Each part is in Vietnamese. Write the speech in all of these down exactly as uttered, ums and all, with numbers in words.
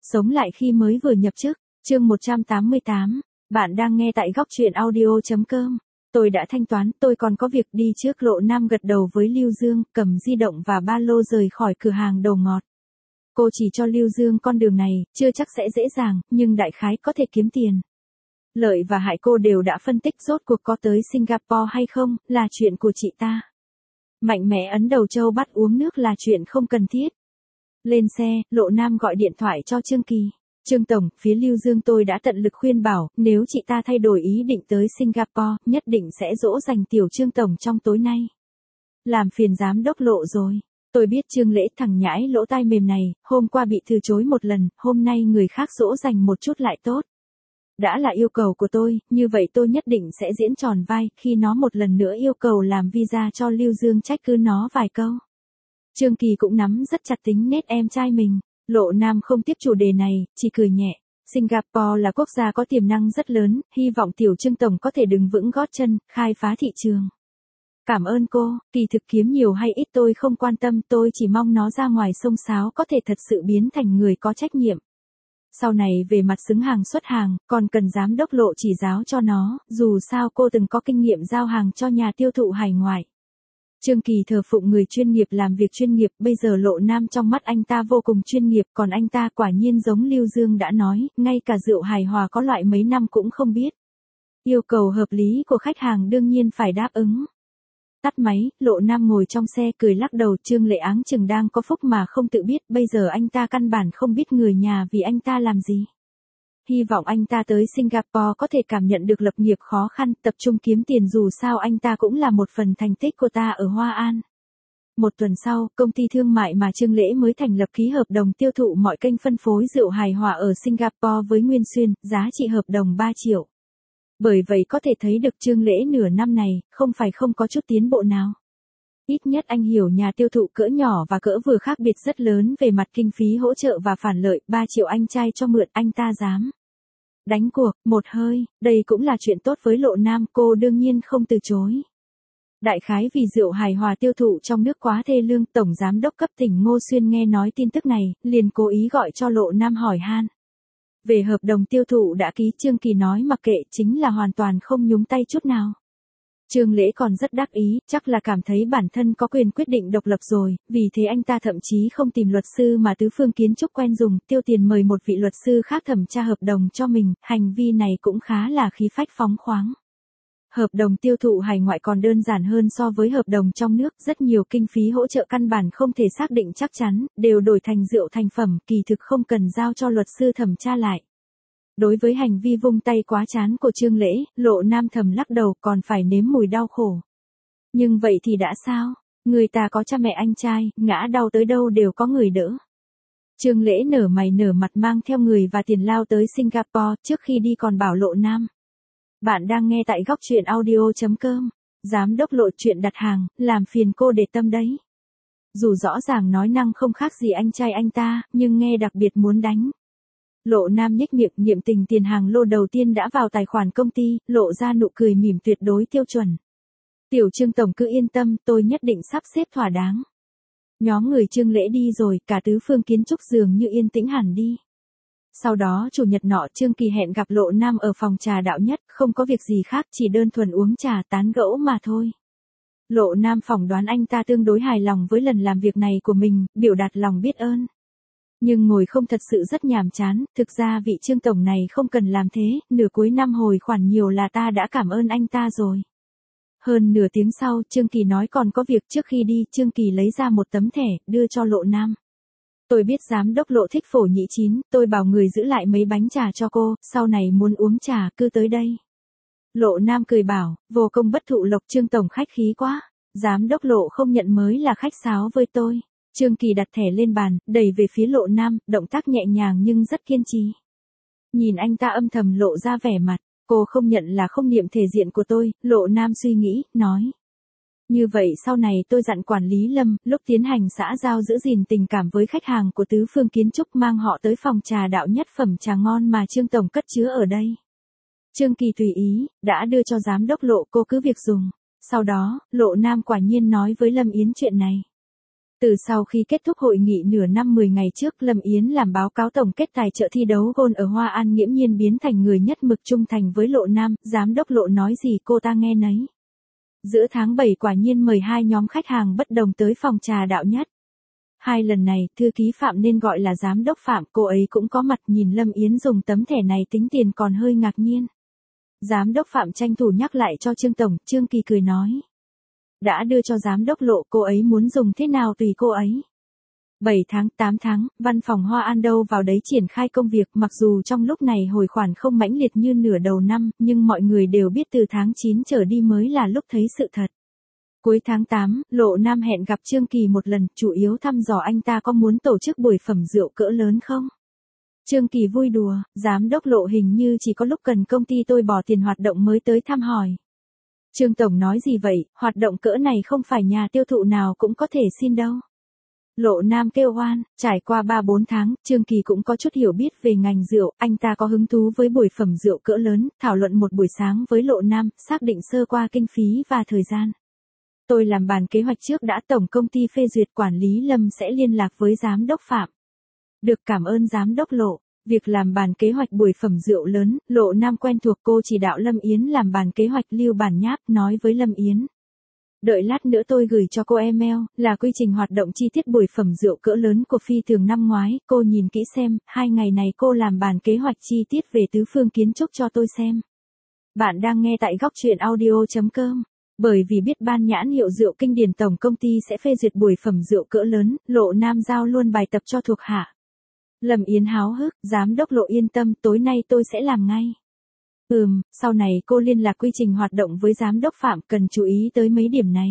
Sống lại khi mới vừa nhập chức, chương một trăm tám mươi tám. Bạn đang nghe tại góc truyện audio.com. Tôi đã thanh toán, tôi còn có việc đi trước. Lộ Nam gật đầu với Lưu Dương, cầm di động và ba lô rời khỏi cửa hàng đồ ngọt. Cô chỉ cho Lưu Dương con đường này, chưa chắc sẽ dễ dàng, nhưng đại khái có thể kiếm tiền. Lợi và hại cô đều đã phân tích, rốt cuộc có tới Singapore hay không, là chuyện của chị ta. Mạnh mẽ ấn đầu châu bắt uống nước là chuyện không cần thiết. Lên xe, Lộ Nam gọi điện thoại cho Trương Kỳ. Trương Tổng, phía Lưu Dương tôi đã tận lực khuyên bảo, nếu chị ta thay đổi ý định tới Singapore, nhất định sẽ dỗ dành tiểu Trương Tổng trong tối nay. Làm phiền giám đốc Lộ rồi. Tôi biết Trương Lễ thằng nhãi lỗ tai mềm này, hôm qua bị từ chối một lần, hôm nay người khác dỗ dành một chút lại tốt. Đã là yêu cầu của tôi, như vậy tôi nhất định sẽ diễn tròn vai, khi nó một lần nữa yêu cầu làm visa cho Lưu Dương trách cứ nó vài câu. Trương Kỳ cũng nắm rất chặt tính nết em trai mình. Lộ Nam không tiếp chủ đề này, chỉ cười nhẹ. Singapore là quốc gia có tiềm năng rất lớn, hy vọng tiểu Trương Tổng có thể đứng vững gót chân, khai phá thị trường. Cảm ơn cô, kỳ thực kiếm nhiều hay ít tôi không quan tâm, tôi chỉ mong nó ra ngoài sông sáo có thể thật sự biến thành người có trách nhiệm. Sau này về mặt xứng hàng xuất hàng, còn cần giám đốc Lộ chỉ giáo cho nó, dù sao cô từng có kinh nghiệm giao hàng cho nhà tiêu thụ hải ngoại. Trương Kỳ thờ phụng người chuyên nghiệp làm việc chuyên nghiệp, bây giờ Lộ Nam trong mắt anh ta vô cùng chuyên nghiệp, còn anh ta quả nhiên giống Lưu Dương đã nói, ngay cả rượu hài hòa có loại mấy năm cũng không biết. Yêu cầu hợp lý của khách hàng đương nhiên phải đáp ứng. Tắt máy, Lộ Nam ngồi trong xe cười lắc đầu. Trương Lệ áng chừng đang có phúc mà không tự biết, bây giờ anh ta căn bản không biết người nhà vì anh ta làm gì. Hy vọng anh ta tới Singapore có thể cảm nhận được lập nghiệp khó khăn, tập trung kiếm tiền, dù sao anh ta cũng là một phần thành tích của ta ở Hoa An. Một tuần sau, công ty thương mại mà Trương Lễ mới thành lập ký hợp đồng tiêu thụ mọi kênh phân phối rượu hài hòa ở Singapore với Nguyên Xuyên, giá trị hợp đồng ba triệu. Bởi vậy có thể thấy được Trương Lễ nửa năm này, không phải không có chút tiến bộ nào. Ít nhất anh hiểu nhà tiêu thụ cỡ nhỏ và cỡ vừa khác biệt rất lớn về mặt kinh phí hỗ trợ và phản lợi, ba triệu anh trai cho mượn, anh ta dám đánh cuộc, một hơi, đây cũng là chuyện tốt với Lộ Nam, cô đương nhiên không từ chối. Đại khái vì rượu hài hòa tiêu thụ trong nước quá thê lương, Tổng Giám đốc cấp tỉnh Ngô Xuyên nghe nói tin tức này, liền cố ý gọi cho Lộ Nam hỏi han. Về hợp đồng tiêu thụ đã ký, Trương Kỳ nói mặc kệ, chính là hoàn toàn không nhúng tay chút nào. Trương Lễ còn rất đắc ý, chắc là cảm thấy bản thân có quyền quyết định độc lập rồi, vì thế anh ta thậm chí không tìm luật sư mà Tứ Phương Kiến Trúc quen dùng, tiêu tiền mời một vị luật sư khác thẩm tra hợp đồng cho mình, hành vi này cũng khá là khí phách phóng khoáng. Hợp đồng tiêu thụ hải ngoại còn đơn giản hơn so với hợp đồng trong nước, rất nhiều kinh phí hỗ trợ căn bản không thể xác định chắc chắn, đều đổi thành rượu thành phẩm, kỳ thực không cần giao cho luật sư thẩm tra lại. Đối với hành vi vung tay quá chán của Trương Lễ, Lộ Nam thầm lắc đầu, còn phải nếm mùi đau khổ. Nhưng vậy thì đã sao? Người ta có cha mẹ anh trai, ngã đau tới đâu đều có người đỡ. Trương Lễ nở mày nở mặt mang theo người và tiền lao tới Singapore, trước khi đi còn bảo Lộ Nam. Bạn đang nghe tại góc truyện audio.com. Giám đốc Lộ, chuyện đặt hàng, làm phiền cô để tâm đấy. Dù rõ ràng nói năng không khác gì anh trai anh ta, nhưng nghe đặc biệt muốn đánh. Lộ Nam nhếch miệng, niệm tình tiền hàng lô đầu tiên đã vào tài khoản công ty, lộ ra nụ cười mỉm tuyệt đối tiêu chuẩn. Tiểu Trương Tổng cứ yên tâm, tôi nhất định sắp xếp thỏa đáng. Nhóm người Trương Lễ đi rồi, cả Tứ Phương Kiến Trúc dường như yên tĩnh hẳn đi. Sau đó chủ nhật nọ Trương Kỳ hẹn gặp Lộ Nam ở phòng trà Đạo Nhất, không có việc gì khác, chỉ đơn thuần uống trà tán gẫu mà thôi. Lộ Nam phỏng đoán anh ta tương đối hài lòng với lần làm việc này của mình, biểu đạt lòng biết ơn. Nhưng ngồi không thật sự rất nhàm chán, thực ra vị Trương Tổng này không cần làm thế, nửa cuối năm hồi khoản nhiều là ta đã cảm ơn anh ta rồi. Hơn nửa tiếng sau, Trương Kỳ nói còn có việc, trước khi đi, Trương Kỳ lấy ra một tấm thẻ, đưa cho Lộ Nam. Tôi biết giám đốc Lộ thích phổ nhị chín, tôi bảo người giữ lại mấy bánh trà cho cô, sau này muốn uống trà, cứ tới đây. Lộ Nam cười bảo, vô công bất thụ lộc, Trương Tổng khách khí quá, giám đốc Lộ không nhận mới là khách sáo với tôi. Trương Kỳ đặt thẻ lên bàn, đẩy về phía Lộ Nam, động tác nhẹ nhàng nhưng rất kiên trì. Nhìn anh ta âm thầm lộ ra vẻ mặt, cô không nhận là không niệm thể diện của tôi, Lộ Nam suy nghĩ, nói. Như vậy sau này tôi dặn quản lý Lâm, lúc tiến hành xã giao giữ gìn tình cảm với khách hàng của Tứ Phương Kiến Trúc mang họ tới phòng trà Đạo Nhất, phẩm trà ngon mà Trương Tổng cất chứa ở đây. Trương Kỳ tùy ý, đã đưa cho giám đốc Lộ, cô cứ việc dùng. Sau đó, Lộ Nam quả nhiên nói với Lâm Yến chuyện này. Từ sau khi kết thúc hội nghị nửa năm mười ngày trước, Lâm Yến làm báo cáo tổng kết tài trợ thi đấu gôn ở Hoa An nghiễm nhiên biến thành người nhất mực trung thành với Lộ Nam, giám đốc Lộ nói gì cô ta nghe nấy. Giữa tháng bảy quả nhiên mời hai nhóm khách hàng bất đồng tới phòng trà đạo nhất. Hai lần này, thư ký Phạm nên gọi là giám đốc Phạm, cô ấy cũng có mặt, nhìn Lâm Yến dùng tấm thẻ này tính tiền còn hơi ngạc nhiên. Giám đốc Phạm tranh thủ nhắc lại cho Trương Tổng, Trương Kỳ cười nói. Đã đưa cho giám đốc Lộ, cô ấy muốn dùng thế nào tùy cô ấy. bảy tháng, tám tháng, văn phòng Hoa An đâu vào đấy triển khai công việc, mặc dù trong lúc này hồi khoản không mãnh liệt như nửa đầu năm, nhưng mọi người đều biết từ tháng chín trở đi mới là lúc thấy sự thật. Cuối tháng tám, Lộ Nam hẹn gặp Trương Kỳ một lần, chủ yếu thăm dò anh ta có muốn tổ chức buổi phẩm rượu cỡ lớn không. Trương Kỳ vui đùa, giám đốc Lộ hình như chỉ có lúc cần công ty tôi bỏ tiền hoạt động mới tới thăm hỏi. Trương Tổng nói gì vậy, hoạt động cỡ này không phải nhà tiêu thụ nào cũng có thể xin đâu. Lộ Nam kêu oan, trải qua ba bốn tháng, Trương Kỳ cũng có chút hiểu biết về ngành rượu, anh ta có hứng thú với buổi phẩm rượu cỡ lớn, thảo luận một buổi sáng với Lộ Nam, xác định sơ qua kinh phí và thời gian. Tôi làm bàn kế hoạch trước đã, tổng công ty phê duyệt, quản lý Lâm sẽ liên lạc với giám đốc Phạm. Được, cảm ơn giám đốc Lộ. Việc làm bàn kế hoạch buổi phẩm rượu lớn, Lộ Nam quen thuộc, cô chỉ đạo Lâm Yến làm bàn kế hoạch, lưu bản nháp, nói với Lâm Yến. Đợi lát nữa tôi gửi cho cô email, là quy trình hoạt động chi tiết buổi phẩm rượu cỡ lớn của Phi Tường năm ngoái, cô nhìn kỹ xem, hai ngày này cô làm bàn kế hoạch chi tiết về tứ phương kiến trúc cho tôi xem. Bạn đang nghe tại góc truyện audio chấm com. Bởi vì biết ban nhãn hiệu rượu kinh điển tổng công ty sẽ phê duyệt buổi phẩm rượu cỡ lớn, Lộ Nam giao luôn bài tập cho thuộc hạ. Lâm Yến háo hức, giám đốc Lộ yên tâm, tối nay tôi sẽ làm ngay. Ừm, sau này cô liên lạc quy trình hoạt động với giám đốc Phạm, cần chú ý tới mấy điểm này.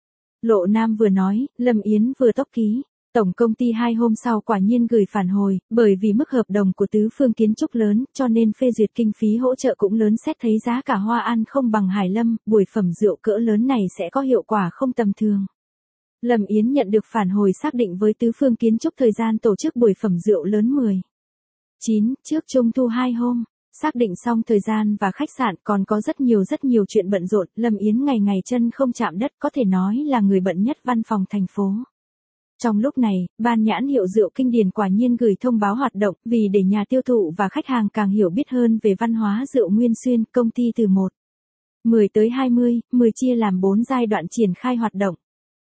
Lộ Nam vừa nói, Lâm Yến vừa tốc ký. Tổng công ty hai hôm sau quả nhiên gửi phản hồi, bởi vì mức hợp đồng của tứ phương kiến trúc lớn, cho nên phê duyệt kinh phí hỗ trợ cũng lớn, xét thấy giá cả Hoa An không bằng Hải Lâm, buổi phẩm rượu cỡ lớn này sẽ có hiệu quả không tầm thường. Lâm Yến nhận được phản hồi, xác định với tứ phương kiến trúc thời gian tổ chức buổi phẩm rượu lớn mười chín, trước Trung thu hai hôm. Xác định xong thời gian và khách sạn, còn có rất nhiều rất nhiều chuyện bận rộn, Lâm Yến ngày ngày chân không chạm đất, có thể nói là người bận nhất văn phòng thành phố. Trong lúc này, ban nhãn hiệu rượu kinh điển quả nhiên gửi thông báo hoạt động, vì để nhà tiêu thụ và khách hàng càng hiểu biết hơn về văn hóa rượu Nguyên Xuyên, công ty từ một mười tới hai mươi, mười chia làm bốn giai đoạn triển khai hoạt động.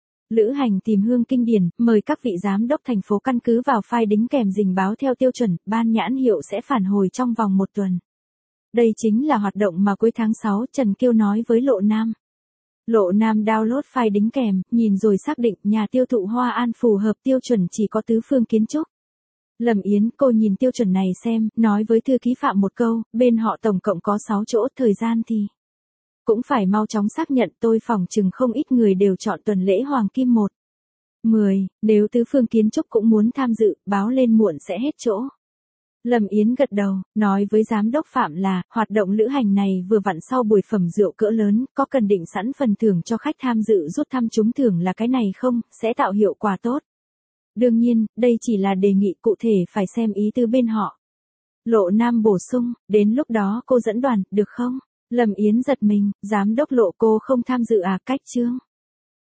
Lữ hành tìm hương kinh điển, mời các vị giám đốc thành phố căn cứ vào file đính kèm dình báo theo tiêu chuẩn, ban nhãn hiệu sẽ phản hồi trong vòng một tuần. Đây chính là hoạt động mà cuối tháng sáu Trần Kiêu nói với Lộ Nam. Lộ Nam download file đính kèm, nhìn rồi xác định nhà tiêu thụ Hoa An phù hợp tiêu chuẩn chỉ có tứ phương kiến trúc. Lâm Yến, cô nhìn tiêu chuẩn này xem, nói với thư ký Phạm một câu, bên họ tổng cộng có sáu chỗ, thời gian thì cũng phải mau chóng xác nhận, tôi phỏng chừng không ít người đều chọn tuần lễ Hoàng Kim một mười, nếu tứ phương kiến trúc cũng muốn tham dự, báo lên muộn sẽ hết chỗ. Lâm Yến gật đầu, nói với giám đốc Phạm là, hoạt động lữ hành này vừa vặn sau buổi phẩm rượu cỡ lớn, có cần định sẵn phần thưởng cho khách tham dự, rút thăm trúng thưởng là cái này không, sẽ tạo hiệu quả tốt. Đương nhiên, đây chỉ là đề nghị, cụ thể phải xem ý từ bên họ. Lộ Nam bổ sung, đến lúc đó cô dẫn đoàn, được không? Lâm Yến giật mình, giám đốc Lộ cô không tham dự à, cách chương.